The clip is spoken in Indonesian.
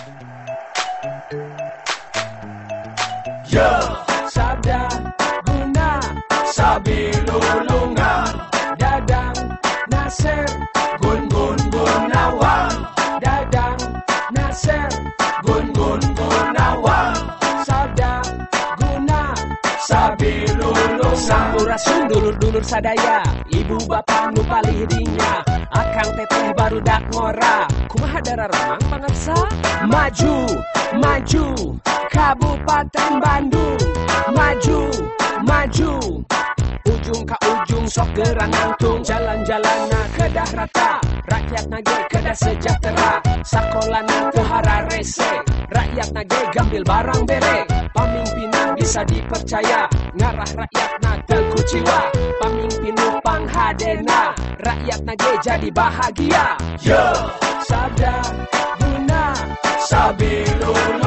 Sabda Guna Sabilulungan, Dadang Nasir Gun-gun Gunawan, Dadang Nasir Gun-gun Gunawan. Sabda Guna Sabilulungan, Sampurasun dulur-dulur sadaya, ibu bapak nu palihdinya, akang teteh barudak ngora, kumaha dararamang pangarsa. Maju, maju, Kabupaten Bandung, maju, maju, ujung ka ujung sok geran nangtung, jalan-jalanna kedah rata, rakyat nage kedah sejahtera, sakolana teu hararese, rakyat nage gambil barang bere, pamimpinna bisa dipercaya, ngarah rakyatna teu kuciwa, pamimpin nu panghadena, rakyat nage jadi bahagia. Sabda Guna Sabilulungan.